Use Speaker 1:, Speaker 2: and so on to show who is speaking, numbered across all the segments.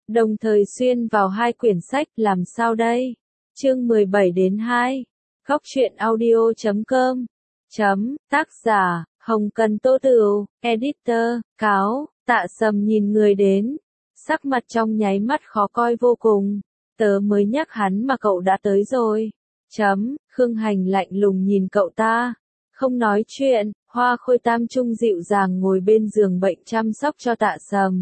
Speaker 1: đồng thời xuyên vào hai quyển sách. Làm sao đây? Chương 17-2. Góc truyện audio.com. Tác giả, Hồng Cần Tô Tửu, editor, Cáo. Tạ Sầm nhìn người đến, sắc mặt trong nháy mắt khó coi vô cùng. Tớ mới nhắc hắn mà cậu đã tới rồi. Khương Hành lạnh lùng nhìn cậu ta, không nói chuyện. Hoa Khôi Tam Trung dịu dàng ngồi bên giường bệnh chăm sóc cho Tạ Sầm.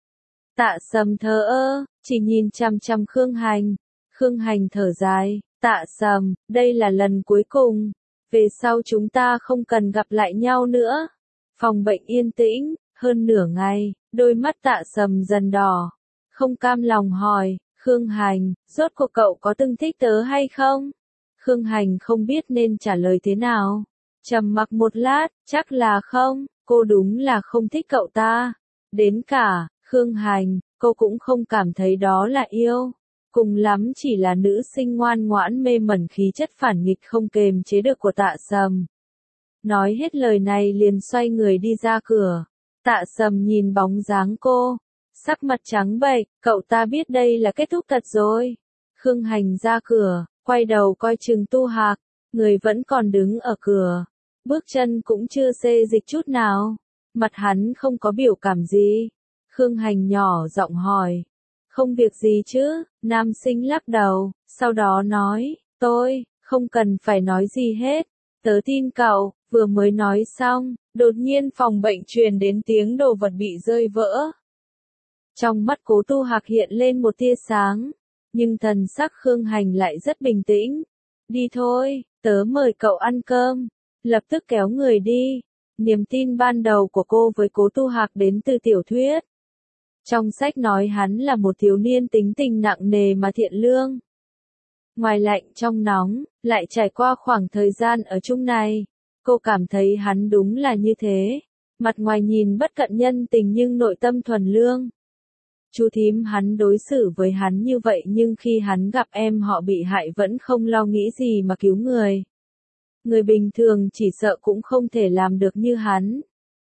Speaker 1: Tạ Sầm thờ ơ, chỉ nhìn chằm chằm Khương Hành. Khương Hành thở dài, Tạ Sầm, đây là lần cuối cùng. Về sau chúng ta không cần gặp lại nhau nữa. Phòng bệnh yên tĩnh, hơn nửa ngày, đôi mắt Tạ Sầm dần đỏ. Không cam lòng hỏi, Khương Hành, rốt cuộc cậu có từng thích tớ hay không? Khương Hành không biết nên trả lời thế nào. Trầm mặc một lát, chắc là không, cô đúng là không thích cậu ta. Đến cả, Khương Hành, cô cũng không cảm thấy đó là yêu. Cùng lắm chỉ là nữ sinh ngoan ngoãn mê mẩn khí chất phản nghịch không kềm chế được của Tạ Sầm. Nói hết lời này liền xoay người đi ra cửa. Tạ Sầm nhìn bóng dáng cô, sắc mặt trắng bệch, cậu ta biết đây là kết thúc thật rồi. Khương Hành ra cửa, quay đầu coi chừng Tu Hạc, người vẫn còn đứng ở cửa. Bước chân cũng chưa xê dịch chút nào. Mặt hắn không có biểu cảm gì. Khương Hành nhỏ giọng hỏi. Không việc gì chứ, nam sinh lắc đầu, sau đó nói, tôi, không cần phải nói gì hết. Tớ tin cậu. Vừa mới nói xong, đột nhiên phòng bệnh truyền đến tiếng đồ vật bị rơi vỡ. Trong mắt Cố Tu Hạc hiện lên một tia sáng, nhưng thần sắc Khương Hành lại rất bình tĩnh. Đi thôi, tớ mời cậu ăn cơm. Lập tức kéo người đi. Niềm tin ban đầu của cô với Cố Tu Hạc đến từ tiểu thuyết. Trong sách nói hắn là một thiếu niên tính tình nặng nề mà thiện lương. Ngoài lạnh trong nóng, lại trải qua khoảng thời gian ở chung này. Cô cảm thấy hắn đúng là như thế. Mặt ngoài nhìn bất cận nhân tình nhưng nội tâm thuần lương. Chú thím hắn đối xử với hắn như vậy nhưng khi hắn gặp em họ bị hại vẫn không lo nghĩ gì mà cứu người. Người bình thường chỉ sợ cũng không thể làm được như hắn.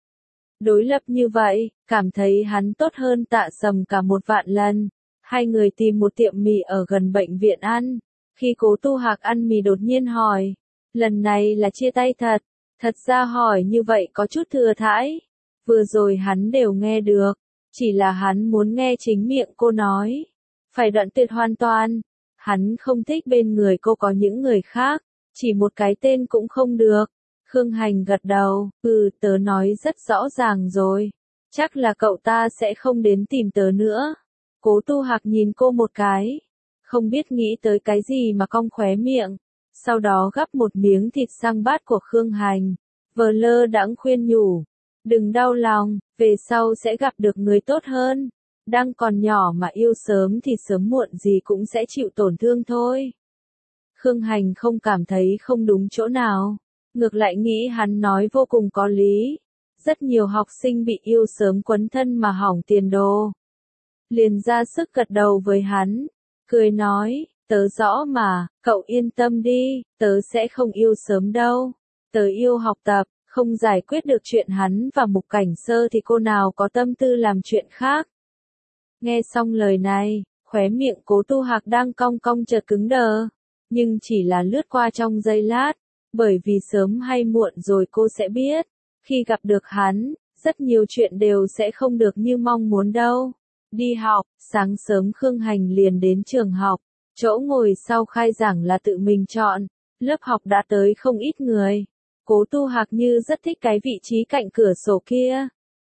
Speaker 1: Đối lập như vậy, cảm thấy hắn tốt hơn Tạ Sầm cả 1.000.000 lần. Hai người tìm một tiệm mì ở gần bệnh viện ăn. Khi Cố Tu Hạc ăn mì đột nhiên hỏi. Lần này là chia tay thật. Thật ra hỏi như vậy có chút thừa thãi. Vừa rồi hắn đều nghe được. Chỉ là hắn muốn nghe chính miệng cô nói. Phải đoạn tuyệt hoàn toàn. Hắn không thích bên người cô có những người khác. Chỉ một cái tên cũng không được. Khương Hành gật đầu. Tớ nói rất rõ ràng rồi. Chắc là cậu ta sẽ không đến tìm tớ nữa. Cố Tu Hạc nhìn cô một cái. Không biết nghĩ tới cái gì mà cong khóe miệng. Sau đó gắp một miếng thịt sang bát của Khương Hành. Vờ lơ đãng khuyên nhủ. Đừng đau lòng, về sau sẽ gặp được người tốt hơn. Đang còn nhỏ mà yêu sớm thì sớm muộn gì cũng sẽ chịu tổn thương thôi. Khương Hành không cảm thấy không đúng chỗ nào. Ngược lại nghĩ hắn nói vô cùng có lý. Rất nhiều học sinh bị yêu sớm quấn thân mà hỏng tiền đồ. Liền ra sức gật đầu với hắn. Cười nói, tớ rõ mà, cậu yên tâm đi, tớ sẽ không yêu sớm đâu. Tớ yêu học tập, không giải quyết được chuyện hắn và Mục Cảnh Sơ thì cô nào có tâm tư làm chuyện khác. Nghe xong lời này, khóe miệng Cố Tu Hạc đang cong cong chợt cứng đờ. Nhưng chỉ là lướt qua trong giây lát. Bởi vì sớm hay muộn rồi cô sẽ biết. Khi gặp được hắn, rất nhiều chuyện đều sẽ không được như mong muốn đâu. Đi học, sáng sớm Khương Hành liền đến trường học. Chỗ ngồi sau khai giảng là tự mình chọn. Lớp học đã tới không ít người. Cố Tu Hạc như rất thích cái vị trí cạnh cửa sổ kia.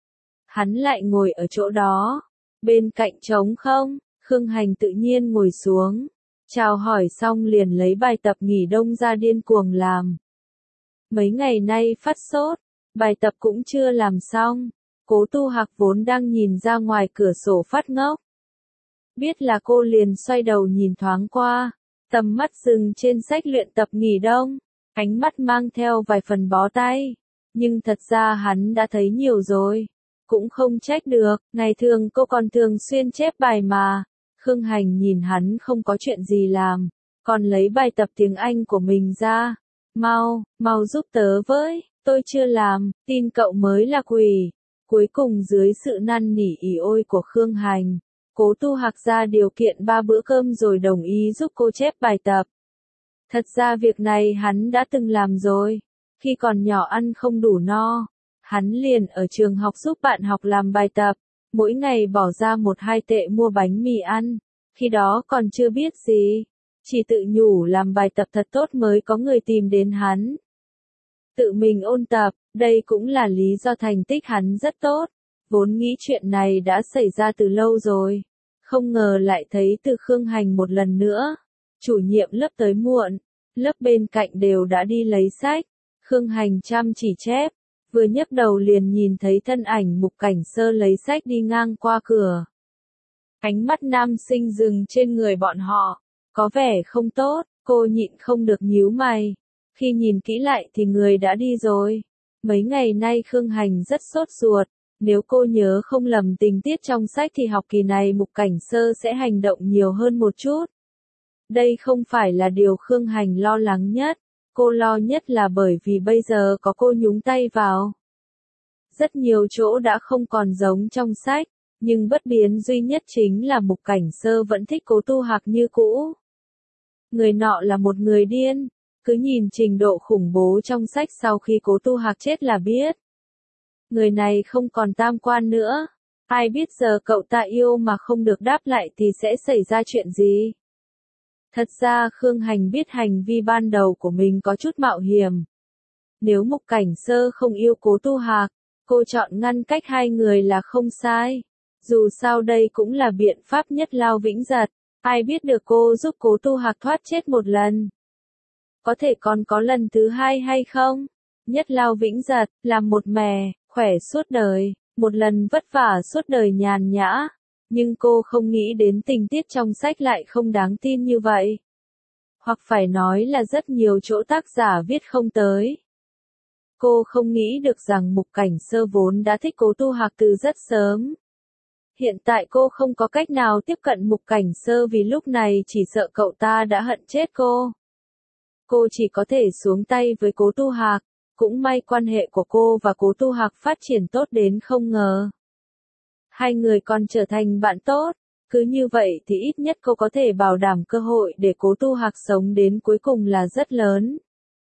Speaker 1: Hắn lại ngồi ở chỗ đó. Bên cạnh trống không, Khương Hành tự nhiên ngồi xuống. Chào hỏi xong liền lấy bài tập nghỉ đông ra điên cuồng làm. Mấy ngày nay phát sốt, bài tập cũng chưa làm xong. Cố Tu Hạc vốn đang nhìn ra ngoài cửa sổ phát ngốc. Biết là cô liền xoay đầu nhìn thoáng qua. Tầm mắt dừng trên sách luyện tập nghỉ đông. Ánh mắt mang theo vài phần bó tay. Nhưng thật ra hắn đã thấy nhiều rồi. Cũng không trách được, ngày thường cô còn thường xuyên chép bài mà. Khương Hành nhìn hắn không có chuyện gì làm. Còn lấy bài tập tiếng Anh của mình ra. Mau giúp tớ với, tôi chưa làm, tin cậu mới là quỷ. Cuối cùng dưới sự năn nỉ ỉ ôi của Khương Hành. Cố Tu Hạc ra điều kiện 3 bữa cơm rồi đồng ý giúp cô chép bài tập. Thật ra việc này hắn đã từng làm rồi. Khi còn nhỏ ăn không đủ no, hắn liền ở trường học giúp bạn học làm bài tập, mỗi ngày bỏ ra 1-2 tệ mua bánh mì ăn. Khi đó còn chưa biết gì, chỉ tự nhủ làm bài tập thật tốt mới có người tìm đến hắn. Tự mình ôn tập, đây cũng là lý do thành tích hắn rất tốt. Vốn nghĩ chuyện này đã xảy ra từ lâu rồi, không ngờ lại thấy từ Khương Hành một lần nữa. Chủ nhiệm lớp tới muộn, lớp bên cạnh đều đã đi lấy sách. Khương Hành chăm chỉ chép, vừa nhấc đầu liền nhìn thấy thân ảnh Mục Cảnh Sơ lấy sách đi ngang qua cửa. Ánh mắt nam sinh dừng trên người bọn họ, có vẻ không tốt, cô nhịn không được nhíu mày. Khi nhìn kỹ lại thì người đã đi rồi. Mấy ngày nay Khương Hành rất sốt ruột, nếu cô nhớ không lầm tình tiết trong sách thì học kỳ này Mục Cảnh Sơ sẽ hành động nhiều hơn một chút. Đây không phải là điều Khương Hành lo lắng nhất, cô lo nhất là bởi vì bây giờ có cô nhúng tay vào. Rất nhiều chỗ đã không còn giống trong sách, nhưng bất biến duy nhất chính là Mục Cảnh Sơ vẫn thích Cố Tu Hạc như cũ. Người nọ là một người điên, cứ nhìn trình độ khủng bố trong sách sau khi Cố Tu Hạc chết là biết. Người này không còn tam quan nữa, ai biết giờ cậu ta yêu mà không được đáp lại thì sẽ xảy ra chuyện gì. Thật ra Khương Hành biết hành vi ban đầu của mình có chút mạo hiểm. Nếu Mục Cảnh Sơ không yêu Cố Tu Hạc, cô chọn ngăn cách hai người là không sai. Dù sao đây cũng là biện pháp nhất lao vĩnh giật, ai biết được cô giúp Cố Tu Hạc thoát chết một lần. Có thể còn có lần thứ hai hay không? Nhất lao vĩnh giật, làm một mè, khỏe suốt đời, một lần vất vả suốt đời nhàn nhã. Nhưng cô không nghĩ đến tình tiết trong sách lại không đáng tin như vậy. Hoặc phải nói là rất nhiều chỗ tác giả viết không tới. Cô không nghĩ được rằng Mục Cảnh Sơ vốn đã thích Cố Tu Hạc từ rất sớm. Hiện tại cô không có cách nào tiếp cận Mục Cảnh Sơ vì lúc này chỉ sợ cậu ta đã hận chết cô. Cô chỉ có thể xuống tay với Cố Tu Hạc, cũng may quan hệ của cô và Cố Tu Hạc phát triển tốt đến không ngờ. Hai người còn trở thành bạn tốt, cứ như vậy thì ít nhất cô có thể bảo đảm cơ hội để Cố Tu Hạc sống đến cuối cùng là rất lớn.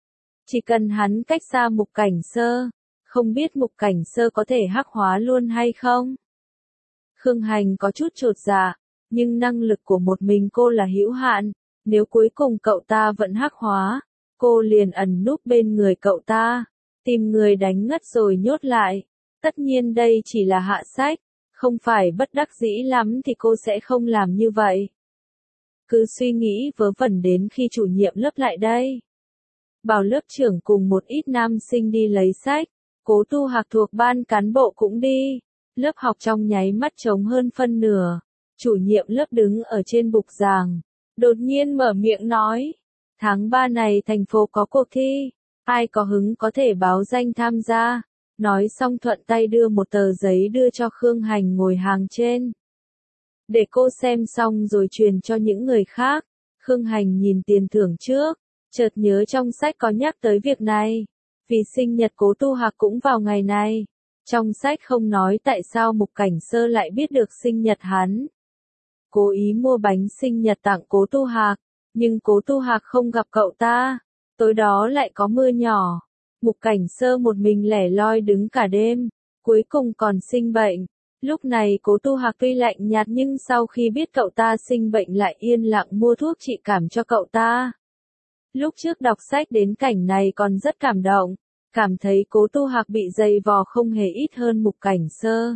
Speaker 1: Chỉ cần hắn cách xa Mục Cảnh Sơ, không biết Mục Cảnh Sơ có thể hắc hóa luôn hay không? Khương Hành có chút chột dạ, nhưng năng lực của một mình cô là hữu hạn, nếu cuối cùng cậu ta vẫn hắc hóa, cô liền ẩn núp bên người cậu ta, tìm người đánh ngất rồi nhốt lại. Tất nhiên đây chỉ là hạ sách, không phải bất đắc dĩ lắm thì cô sẽ không làm như vậy. Cứ suy nghĩ vớ vẩn đến khi chủ nhiệm lớp lại đây. Bảo lớp trưởng cùng một ít nam sinh đi lấy sách, Cố Tu Hạc thuộc ban cán bộ cũng đi. Lớp học trong nháy mắt trống hơn phân nửa. Chủ nhiệm lớp đứng ở trên bục giảng, đột nhiên mở miệng nói, tháng 3 này thành phố có cuộc thi, ai có hứng có thể báo danh tham gia. Nói xong thuận tay đưa một tờ giấy đưa cho Khương Hành ngồi hàng trên. Để cô xem xong rồi truyền cho những người khác. Khương Hành nhìn tiền thưởng trước, chợt nhớ trong sách có nhắc tới việc này. Vì sinh nhật Cố Tu Hạc cũng vào ngày này. Trong sách không nói tại sao Mục Cảnh Sơ lại biết được sinh nhật hắn. Cố ý mua bánh sinh nhật tặng Cố Tu Hạc, nhưng Cố Tu Hạc không gặp cậu ta. Tối đó lại có mưa nhỏ. Mục Cảnh Sơ một mình lẻ loi đứng cả đêm, cuối cùng còn sinh bệnh. Lúc này Cố Tu Hạc tuy lạnh nhạt nhưng sau khi biết cậu ta sinh bệnh lại yên lặng mua thuốc trị cảm cho cậu ta. Lúc trước đọc sách đến cảnh này còn rất cảm động, cảm thấy Cố Tu Hạc bị dày vò không hề ít hơn Mục Cảnh Sơ.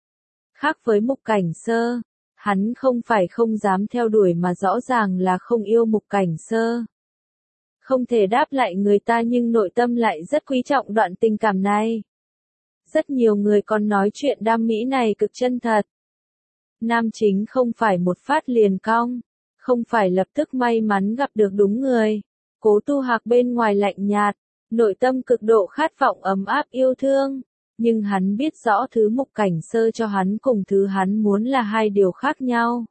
Speaker 1: Khác với Mục Cảnh Sơ, hắn không phải không dám theo đuổi mà rõ ràng là không yêu Mục Cảnh Sơ. Không thể đáp lại người ta nhưng nội tâm lại rất quý trọng đoạn tình cảm này. Rất nhiều người còn nói chuyện đam mỹ này cực chân thật. Nam chính không phải một phát liền cong, không phải lập tức may mắn gặp được đúng người. Cố Tu Hạc bên ngoài lạnh nhạt, nội tâm cực độ khát vọng ấm áp yêu thương. Nhưng hắn biết rõ thứ Mục Cảnh Sơ cho hắn cùng thứ hắn muốn là hai điều khác nhau.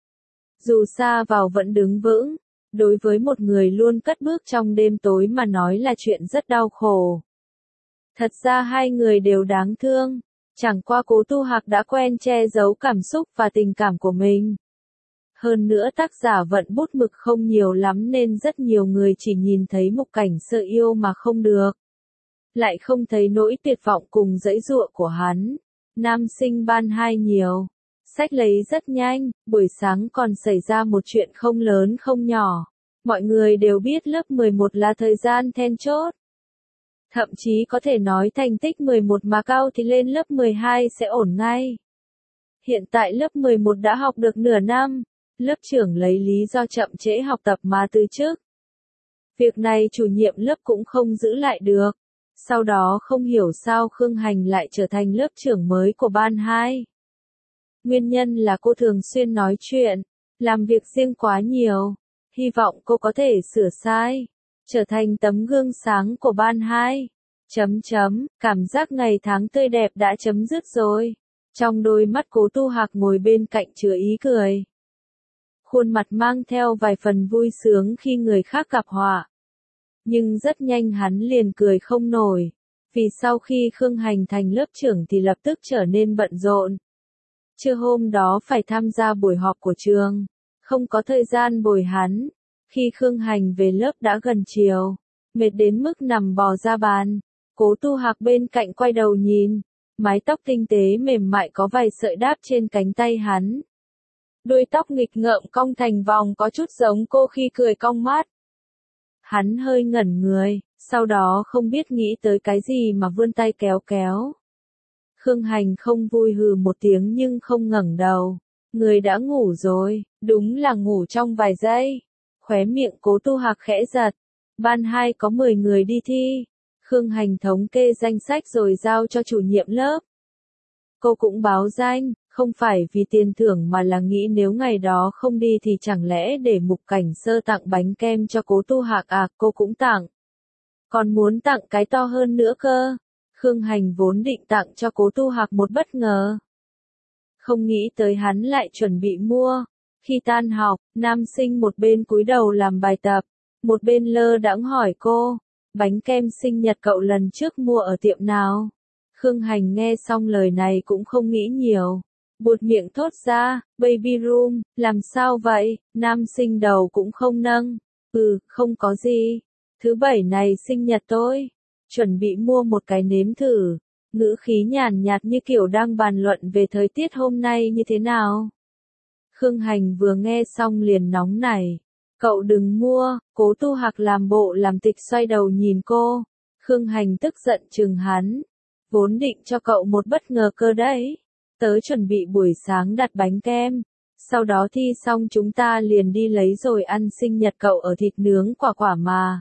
Speaker 1: Dù xa vào vẫn đứng vững. Đối với một người luôn cất bước trong đêm tối mà nói là chuyện rất đau khổ. Thật ra hai người đều đáng thương, Chẳng qua Cố Tu Hạc đã quen che giấu cảm xúc và tình cảm của mình. Hơn nữa tác giả vận bút mực không nhiều lắm nên rất nhiều người chỉ nhìn thấy Mục Cảnh Sơ yêu mà không được. Lại không thấy nỗi tuyệt vọng cùng giãy giụa của hắn. Nam sinh ban 2 nhiều. Sách lấy rất nhanh, buổi sáng còn xảy ra một chuyện không lớn không nhỏ. Mọi người đều biết lớp 11 là thời gian then chốt. Thậm chí có thể nói thành tích 11 mà cao thì lên lớp 12 sẽ ổn ngay. Hiện tại lớp 11 đã học được nửa năm, lớp trưởng lấy lý do chậm trễ học tập mà từ chức. Việc này chủ nhiệm lớp cũng không giữ lại được. Sau đó không hiểu sao Khương Hành lại trở thành lớp trưởng mới của ban 2. Nguyên nhân là cô thường xuyên nói chuyện, làm việc riêng quá nhiều. Hy vọng cô có thể sửa sai, trở thành tấm gương sáng của ban 2. Cảm giác ngày tháng tươi đẹp đã chấm dứt rồi. Trong đôi mắt Cố Tu Hạc ngồi bên cạnh chứa ý cười. Khuôn mặt mang theo vài phần vui sướng khi người khác gặp họa. Nhưng rất nhanh hắn liền cười không nổi. Vì sau khi Khương Hành thành lớp trưởng thì lập tức trở nên bận rộn. Trưa hôm đó phải tham gia buổi họp của trường. Không có thời gian bồi hắn. Khi Khương Hành về lớp đã gần chiều. Mệt đến mức nằm bò ra bàn. Cố Tu Hạc bên cạnh quay đầu nhìn. Mái tóc tinh tế mềm mại có vài sợi đáp trên cánh tay hắn. Đuôi tóc nghịch ngợm cong thành vòng có chút giống cô khi cười cong mắt. Hắn hơi ngẩn người, sau đó không biết nghĩ tới cái gì mà vươn tay kéo kéo. Khương Hành không vui hừ một tiếng nhưng không ngẩng đầu. Người đã ngủ rồi, đúng là ngủ trong vài giây. Khóe miệng Cố Tu Hạc khẽ giật. Ban 2 có 10 người đi thi. Khương Hành thống kê danh sách rồi giao cho chủ nhiệm lớp. Cô cũng báo danh, không phải vì tiền thưởng mà là nghĩ nếu ngày đó không đi thì chẳng lẽ để Mục Cảnh Sơ tặng bánh kem cho Cố Tu Hạc à, cô cũng tặng. Còn muốn tặng cái to hơn nữa cơ. Khương Hành vốn định tặng cho Cố Tu Hạc một bất ngờ. Không nghĩ tới hắn lại chuẩn bị mua. Khi tan học, nam sinh một bên cúi đầu làm bài tập, một bên lơ đãng hỏi cô, bánh kem sinh nhật cậu lần trước mua ở tiệm nào? Khương Hành nghe xong lời này cũng không nghĩ nhiều. Buột miệng thốt ra, baby room, làm sao vậy? Nam sinh đầu cũng không nâng. Không có gì. Thứ bảy này sinh nhật tôi. Chuẩn bị mua một cái nếm thử. Ngữ khí nhàn nhạt như kiểu đang bàn luận về thời tiết hôm nay như thế nào. Khương Hành vừa nghe xong liền nóng nảy. Cậu đừng mua. Cố Tu Hạc làm bộ làm tịch xoay đầu nhìn cô. Khương Hành tức giận chừng hắn. Vốn định cho cậu một bất ngờ cơ đấy. Tớ chuẩn bị buổi sáng đặt bánh kem. Sau đó thi xong chúng ta liền đi lấy rồi ăn sinh nhật cậu ở thịt nướng quả quả mà.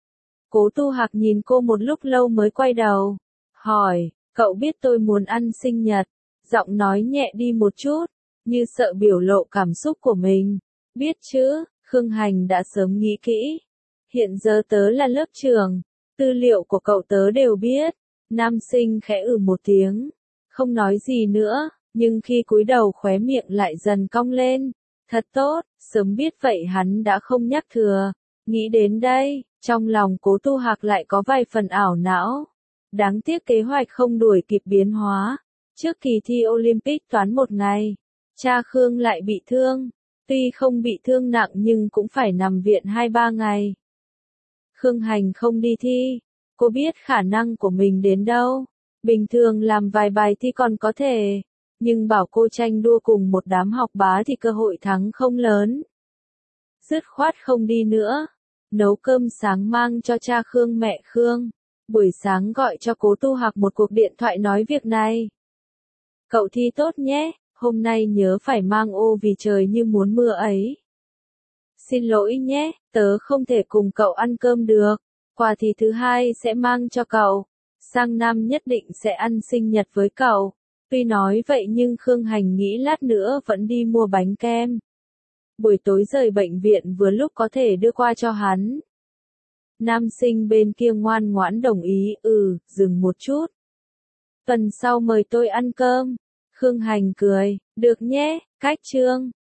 Speaker 1: Cố Tu Hạc nhìn cô một lúc lâu mới quay đầu. Hỏi, cậu biết tôi muốn ăn sinh nhật. Giọng nói nhẹ đi một chút, như sợ biểu lộ cảm xúc của mình. Biết chứ, Khương Hành đã sớm nghĩ kỹ. Hiện giờ tớ là lớp trưởng. Tư liệu của cậu tớ đều biết. Nam sinh khẽ một tiếng. Không nói gì nữa, nhưng khi cúi đầu khóe miệng lại dần cong lên. Thật tốt, sớm biết vậy hắn đã không nhắc thừa. Nghĩ đến đây, trong lòng Cố Tu Hạc lại có vài phần ảo não. Đáng tiếc kế hoạch không đuổi kịp biến hóa. Trước kỳ thi Olympic toán một ngày, cha Khương lại bị thương. Tuy không bị thương nặng nhưng cũng phải nằm viện 2-3 ngày. Khương Hành không đi thi. Cô biết khả năng của mình đến đâu. Bình thường làm vài bài thi còn có thể. Nhưng bảo cô tranh đua cùng một đám học bá thì cơ hội thắng không lớn. Dứt khoát không đi nữa. Nấu cơm sáng mang cho cha Khương mẹ Khương. Buổi sáng gọi cho Cố Tu Hạc một cuộc điện thoại nói việc này. Cậu thi tốt nhé, hôm nay nhớ phải mang ô vì trời như muốn mưa ấy. Xin lỗi nhé, tớ không thể cùng cậu ăn cơm được. Quà thì thứ hai sẽ mang cho cậu. Sang năm nhất định sẽ ăn sinh nhật với cậu. Tuy nói vậy nhưng Khương Hành nghĩ lát nữa vẫn đi mua bánh kem. Buổi tối rời bệnh viện vừa lúc có thể đưa qua cho hắn. Nam sinh bên kia ngoan ngoãn đồng ý, dừng một chút. Tuần sau mời tôi ăn cơm. Khương Hành cười, được nhé, cách chương.